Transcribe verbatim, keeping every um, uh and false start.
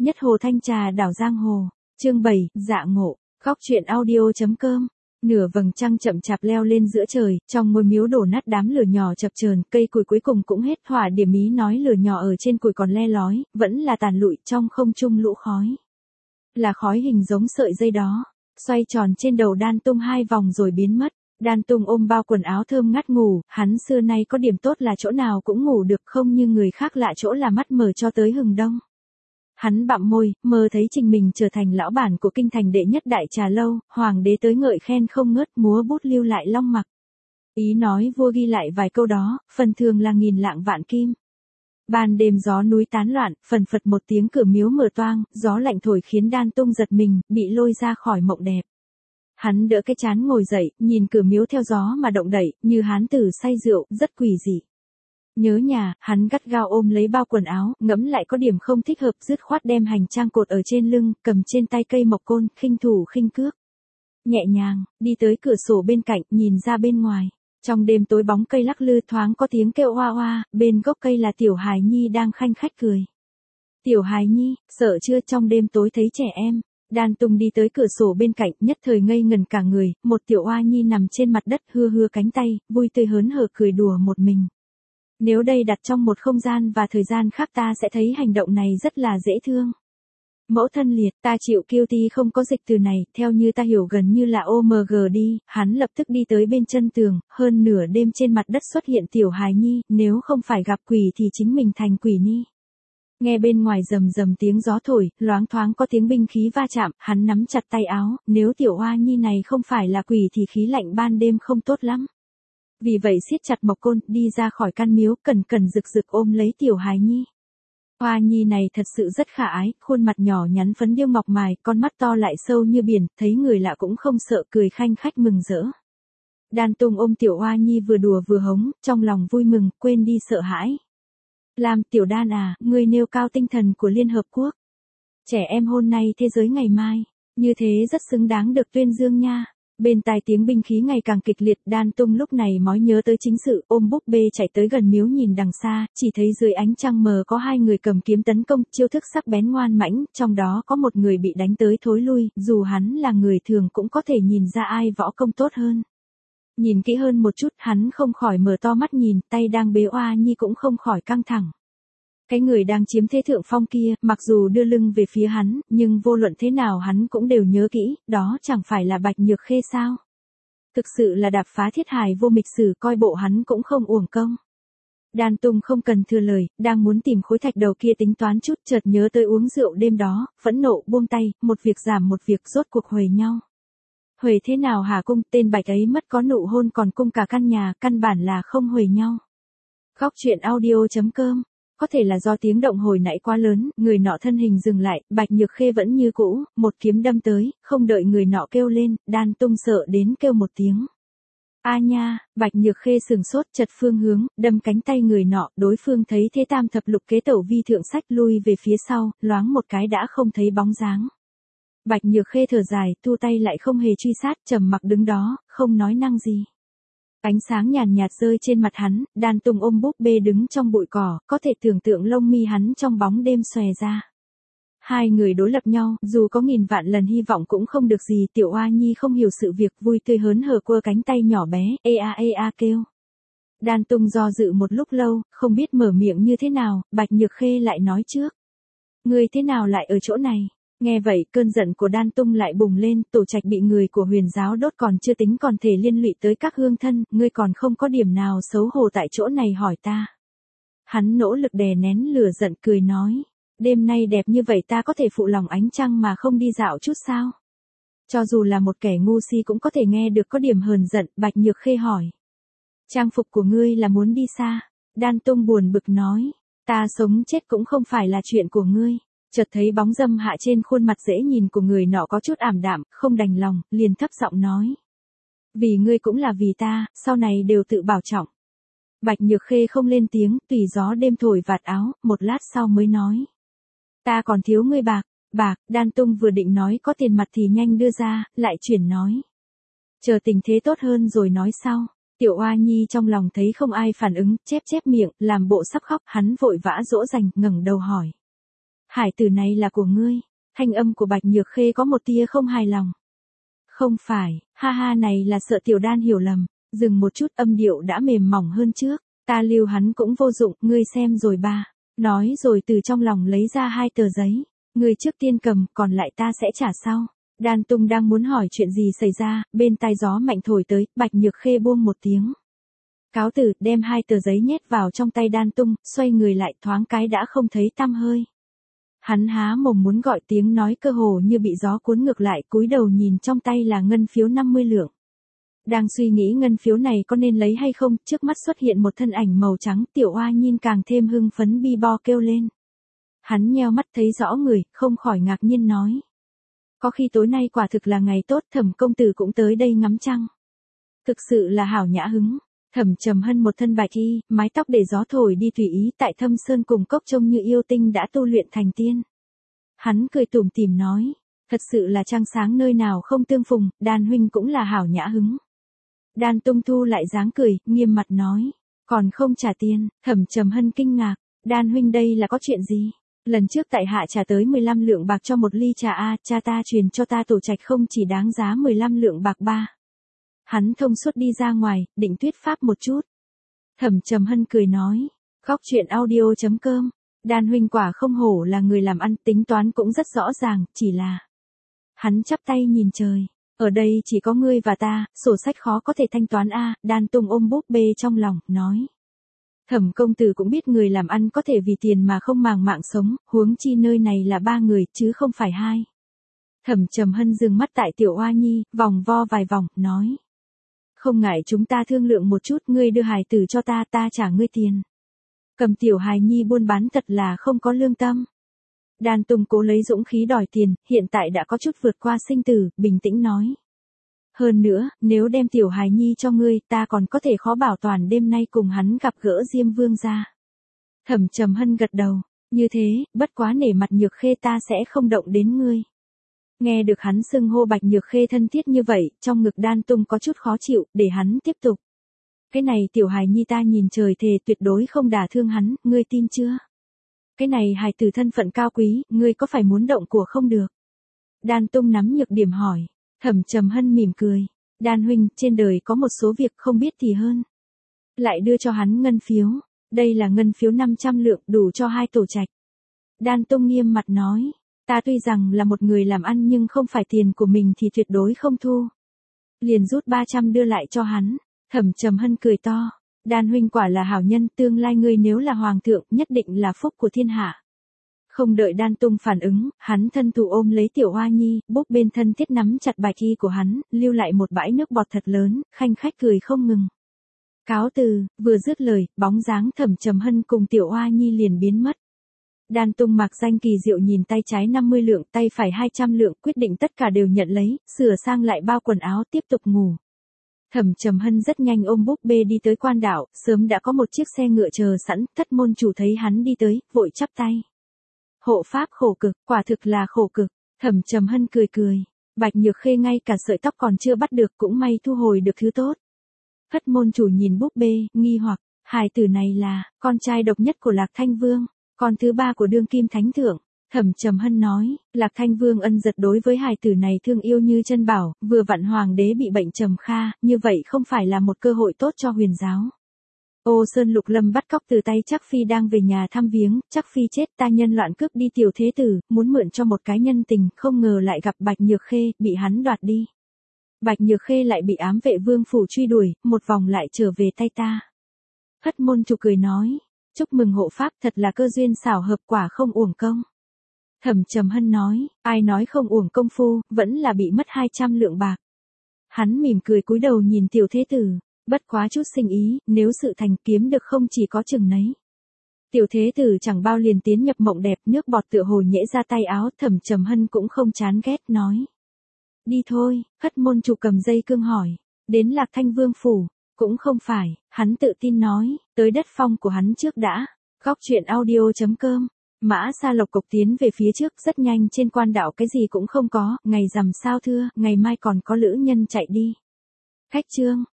Nhất hồ thanh trà đảo giang hồ. Chương bảy, dạ ngộ. Góc truyện audio.com. Nửa vầng trăng chậm chạp leo lên giữa trời, trong ngôi miếu đổ nát đám lửa nhỏ chập chờn, cây củi cuối cùng cũng hết hỏa điểm ý nói lửa nhỏ ở trên củi còn le lói, vẫn là tàn lụi trong không trung lũ khói. Là khói hình giống sợi dây đó, xoay tròn trên đầu Đan Tung hai vòng rồi biến mất. Đan Tung ôm bao quần áo thơm ngát ngủ, hắn xưa nay có điểm tốt là chỗ nào cũng ngủ được, không như người khác lạ chỗ là mắt mờ cho tới hừng đông. Hắn bặm môi, mơ thấy trình mình trở thành lão bản của kinh thành đệ nhất đại trà lâu, hoàng đế tới ngợi khen không ngớt, múa bút lưu lại long mặc. Ý nói vua ghi lại vài câu đó, phần thường là nghìn lạng vạn kim. Ban đêm gió núi tán loạn, phần phật một tiếng cửa miếu mở toang, gió lạnh thổi khiến Đan Tung giật mình, bị lôi ra khỏi mộng đẹp. Hắn đỡ cái trán ngồi dậy, nhìn cửa miếu theo gió mà động đậy, như hán tử say rượu, rất quỷ dị. Nhớ nhà, hắn gắt gao ôm lấy bao quần áo, ngẫm lại có điểm không thích hợp, dứt khoát đem hành trang cột ở trên lưng, cầm trên tay cây mộc côn, khinh thủ khinh cước. Nhẹ nhàng, đi tới cửa sổ bên cạnh, nhìn ra bên ngoài. Trong đêm tối bóng cây lắc lư thoáng có tiếng kêu oa oa, bên gốc cây là Tiểu Hài Nhi đang khanh khách cười. Tiểu Hài Nhi, sợ chưa, trong đêm tối thấy trẻ em. Đan Tung đi tới cửa sổ bên cạnh, nhất thời ngây ngần cả người, một tiểu oa nhi nằm trên mặt đất hưa hưa cánh tay, vui tươi hớn hở cười đùa một mình. Nếu đây đặt trong một không gian và thời gian khác ta sẽ thấy hành động này rất là dễ thương. Mẫu thân liệt, ta chịu kiêu ti không có dịch từ này, theo như ta hiểu gần như là ô em giê đi, hắn lập tức đi tới bên chân tường, hơn nửa đêm trên mặt đất xuất hiện Tiểu Hài Nhi, nếu không phải gặp quỷ thì chính mình thành quỷ ni. Nghe bên ngoài rầm rầm tiếng gió thổi, loáng thoáng có tiếng binh khí va chạm, hắn nắm chặt tay áo, nếu Tiểu Oa Nhi này không phải là quỷ thì khí lạnh ban đêm không tốt lắm. Vì vậy siết chặt mộc côn, đi ra khỏi căn miếu, cẩn cẩn rực rực ôm lấy Tiểu Hài Nhi. Oa Nhi này thật sự rất khả ái, khuôn mặt nhỏ nhắn phấn điêu ngọc mài, con mắt to lại sâu như biển, thấy người lạ cũng không sợ, cười khanh khách mừng rỡ. Đan Tung ôm Tiểu Oa Nhi vừa đùa vừa hống, trong lòng vui mừng, quên đi sợ hãi. Làm Tiểu Đan à, ngươi nêu cao tinh thần của Liên Hợp Quốc. Trẻ em hôm nay thế giới ngày mai, như thế rất xứng đáng được tuyên dương nha. Bên tai tiếng binh khí ngày càng kịch liệt, Đan Tung lúc này mới nhớ tới chính sự, ôm búp bê chạy tới gần miếu nhìn đằng xa, chỉ thấy dưới ánh trăng mờ có hai người cầm kiếm tấn công, chiêu thức sắc bén ngoan mãnh, trong đó có một người bị đánh tới thối lui, dù hắn là người thường cũng có thể nhìn ra ai võ công tốt hơn. Nhìn kỹ hơn một chút, hắn không khỏi mở to mắt nhìn, tay đang bế Oa Nhi cũng không khỏi căng thẳng. Cái người đang chiếm thế thượng phong kia, mặc dù đưa lưng về phía hắn, nhưng vô luận thế nào hắn cũng đều nhớ kỹ, đó chẳng phải là Bạch Nhược Khê sao. Thực sự là đạp phá thiết hài vô mịch sử, coi bộ hắn cũng không uổng công. Đan Tung không cần thừa lời, đang muốn tìm khối thạch đầu kia tính toán chút, chợt nhớ tới uống rượu đêm đó, phẫn nộ buông tay, một việc giảm một việc, rốt cuộc huề nhau. Huề thế nào hả cung, tên Bạch ấy mất có nụ hôn còn cung cả căn nhà, căn bản là không huề nhau. Góc truyện audio.com. Có thể là do tiếng động hồi nãy quá lớn, người nọ thân hình dừng lại, Bạch Nhược Khê vẫn như cũ, một kiếm đâm tới, không đợi người nọ kêu lên, Đan Tung sợ đến kêu một tiếng. A nha, Bạch Nhược Khê sừng sốt, chật phương hướng, đâm cánh tay người nọ, đối phương thấy thế tam thập lục kế tẩu vi thượng sách lui về phía sau, loáng một cái đã không thấy bóng dáng. Bạch Nhược Khê thở dài, thu tay lại không hề truy sát, trầm mặc đứng đó, không nói năng gì. Ánh sáng nhàn nhạt rơi trên mặt hắn, Đan Tung ôm búp bê đứng trong bụi cỏ, có thể tưởng tượng lông mi hắn trong bóng đêm xòe ra. Hai người đối lập nhau, dù có nghìn vạn lần hy vọng cũng không được gì, Tiểu Oa Nhi không hiểu sự việc, vui tươi hớn hở quơ cánh tay nhỏ bé, ê a ê a kêu. Đan Tung do dự một lúc lâu, không biết mở miệng như thế nào, Bạch Nhược Khê lại nói trước. Ngươi thế nào lại ở chỗ này? Nghe vậy, cơn giận của Đan Tung lại bùng lên, tổ trạch bị người của Huyền giáo đốt còn chưa tính còn thể liên lụy tới các hương thân, ngươi còn không có điểm nào xấu hổ tại chỗ này hỏi ta. Hắn nỗ lực đè nén lửa giận cười nói, đêm nay đẹp như vậy ta có thể phụ lòng ánh trăng mà không đi dạo chút sao? Cho dù là một kẻ ngu si cũng có thể nghe được có điểm hờn giận, Bạch Nhược Khê hỏi. Trang phục của ngươi là muốn đi xa? Đan Tung buồn bực nói, ta sống chết cũng không phải là chuyện của ngươi. Chợt thấy bóng dâm hạ trên khuôn mặt dễ nhìn của người nọ có chút ảm đạm, không đành lòng, liền thấp giọng nói. Vì ngươi cũng là vì ta, sau này đều tự bảo trọng. Bạch Nhược Khê không lên tiếng, tùy gió đêm thổi vạt áo, một lát sau mới nói. Ta còn thiếu ngươi bạc, bạc, Đan Tung vừa định nói có tiền mặt thì nhanh đưa ra, lại chuyển nói. Chờ tình thế tốt hơn rồi nói sau. Tiểu Oa Nhi trong lòng thấy không ai phản ứng, chép chép miệng, làm bộ sắp khóc, hắn vội vã dỗ dành, ngẩng đầu hỏi. Hải tử này là của ngươi. Thanh âm của Bạch Nhược Khê có một tia không hài lòng. Không phải, ha ha này là sợ Tiểu Đan hiểu lầm, dừng một chút âm điệu đã mềm mỏng hơn trước, ta lưu hắn cũng vô dụng, ngươi xem rồi ba. Nói rồi từ trong lòng lấy ra hai tờ giấy, ngươi trước tiên cầm, còn lại ta sẽ trả sau. Đan Tung đang muốn hỏi chuyện gì xảy ra, bên tai gió mạnh thổi tới, Bạch Nhược Khê buông một tiếng. Cáo từ, đem hai tờ giấy nhét vào trong tay Đan Tung, xoay người lại thoáng cái đã không thấy tăm hơi. Hắn há mồm muốn gọi tiếng nói cơ hồ như bị gió cuốn ngược lại, cúi đầu nhìn trong tay là ngân phiếu năm mươi lượng. Đang suy nghĩ ngân phiếu này có nên lấy hay không, trước mắt xuất hiện một thân ảnh màu trắng, Tiểu Oa nhìn càng thêm hưng phấn bi bo kêu lên. Hắn nheo mắt thấy rõ người, không khỏi ngạc nhiên nói. Có khi tối nay quả thực là ngày tốt, Thẩm công tử cũng tới đây ngắm trăng. Thực sự là hảo nhã hứng. Thẩm Trầm Hân một thân bạch y, mái tóc để gió thổi đi tùy ý, tại Thâm Sơn cùng cốc trông như yêu tinh đã tu luyện thành tiên. Hắn cười tủm tỉm nói, thật sự là trăng sáng nơi nào không tương phùng, Đan huynh cũng là hảo nhã hứng. Đan Tung thu lại dáng cười, nghiêm mặt nói, còn không trả tiền. Thẩm Trầm Hân kinh ngạc, Đan huynh đây là có chuyện gì? Lần trước tại hạ trả tới mười lăm lượng bạc cho một ly trà a, cha ta truyền cho ta tổ trạch không chỉ đáng giá mười lăm lượng bạc ba. Hắn thông suốt đi ra ngoài, định thuyết pháp một chút. Thẩm Trầm Hân cười nói, góc chuyện audio chấm com, Đan huynh quả không hổ là người làm ăn, tính toán cũng rất rõ ràng, chỉ là. Hắn chắp tay nhìn trời, ở đây chỉ có ngươi và ta, sổ sách khó có thể thanh toán a. Đan Tung ôm búp bê trong lòng, nói. Thẩm công tử cũng biết người làm ăn có thể vì tiền mà không màng mạng sống, huống chi nơi này là ba người, chứ không phải hai. Thẩm Trầm Hân dừng mắt tại Tiểu Oa Nhi, vòng vo vài vòng, nói. Không ngại chúng ta thương lượng một chút, ngươi đưa hài tử cho ta, ta trả ngươi tiền. Cầm Tiểu hài nhi buôn bán thật là không có lương tâm. Đan Tung cố lấy dũng khí đòi tiền, hiện tại đã có chút vượt qua sinh tử, bình tĩnh nói. Hơn nữa, nếu đem Tiểu hài nhi cho ngươi, ta còn có thể khó bảo toàn đêm nay cùng hắn gặp gỡ Diêm Vương gia. Thẩm Trầm Hân gật đầu, như thế, bất quá nể mặt Nhược Khê ta sẽ không động đến ngươi. Nghe được hắn xưng hô Bạch Nhược Khê thân thiết như vậy, trong ngực Đan Tung có chút khó chịu, để hắn tiếp tục. Cái này Tiểu hài nhi ta nhìn trời thề tuyệt đối không đả thương hắn, ngươi tin chưa? Cái này hài tử thân phận cao quý, ngươi có phải muốn động của không được? Đan Tung nắm nhược điểm hỏi. Thẩm Trầm Hân mỉm cười. Đan huynh, trên đời có một số việc không biết thì hơn. Lại đưa cho hắn ngân phiếu. Đây là ngân phiếu năm trăm lượng, đủ cho hai tổ trạch. Đan Tung nghiêm mặt nói. Ta tuy rằng là một người làm ăn nhưng không phải tiền của mình thì tuyệt đối không thu. Liền rút ba trăm đưa lại cho hắn. Thẩm Trầm Hân cười to. Đan huynh quả là hảo nhân, tương lai ngươi nếu là hoàng thượng, nhất định là phúc của thiên hạ. Không đợi Đan Tung phản ứng, hắn thân thủ ôm lấy Tiểu Oa Nhi, búp bên thân thiết nắm chặt bạch y của hắn, lưu lại một bãi nước bọt thật lớn, khanh khách cười không ngừng. Cáo từ, vừa dứt lời, bóng dáng Thẩm Trầm Hân cùng Tiểu Oa Nhi liền biến mất. Đan Tung mặc danh kỳ diệu nhìn tay trái năm mươi lượng, tay phải hai trăm lượng, quyết định tất cả đều nhận lấy, sửa sang lại bao quần áo tiếp tục ngủ. Thẩm Trầm Hân rất nhanh ôm búp bê đi tới quan đảo, sớm đã có một chiếc xe ngựa chờ sẵn, thất môn chủ thấy hắn đi tới, vội chắp tay. Hộ pháp khổ cực, quả thực là khổ cực. Thẩm Trầm Hân cười cười. Bạch Nhược Khê ngay cả sợi tóc còn chưa bắt được, cũng may thu hồi được thứ tốt. Thất môn chủ nhìn búp bê, nghi hoặc, hài tử này là con trai độc nhất của Lạc Thanh Vương, con thứ ba của đương kim thánh thượng. Thẩm Trầm Hân nói, Lạc Thanh Vương ân dật đối với hài tử này thương yêu như chân bảo, vừa vặn hoàng đế bị bệnh trầm kha, như vậy không phải là một cơ hội tốt cho huyền giáo. Ô Sơn Lục Lâm bắt cóc từ tay Trác Phi đang về nhà thăm viếng, Trác Phi chết, ta nhân loạn cướp đi tiểu thế tử, muốn mượn cho một cái nhân tình, không ngờ lại gặp Bạch Nhược Khê, bị hắn đoạt đi. Bạch Nhược Khê lại bị ám vệ vương phủ truy đuổi, một vòng lại trở về tay ta. Hất môn chủ cười nói, chúc mừng hộ pháp, thật là cơ duyên xảo hợp, quả không uổng công. Thẩm Trầm Hân nói, ai nói không uổng công phu, vẫn là bị mất hai trăm lượng bạc. Hắn mỉm cười cúi đầu nhìn tiểu thế tử. Bất quá chút sinh ý, nếu sự thành kiếm được không chỉ có chừng nấy. Tiểu thế tử chẳng bao liền tiến nhập mộng đẹp, nước bọt tựa hồ nhễ ra tay áo, Thẩm Trầm Hân cũng không chán ghét, nói. Đi thôi, hất môn chủ cầm dây cương hỏi. Đến Lạc Thanh Vương phủ, cũng không phải, hắn tự tin nói, tới đất phong của hắn trước đã. Góc chuyện audio chấm com. Mã Sa Lộc cộc tiến về phía trước, rất nhanh trên quan đảo cái gì cũng không có, ngày rằm sao thưa, ngày mai còn có lữ nhân chạy đi. Khách trương.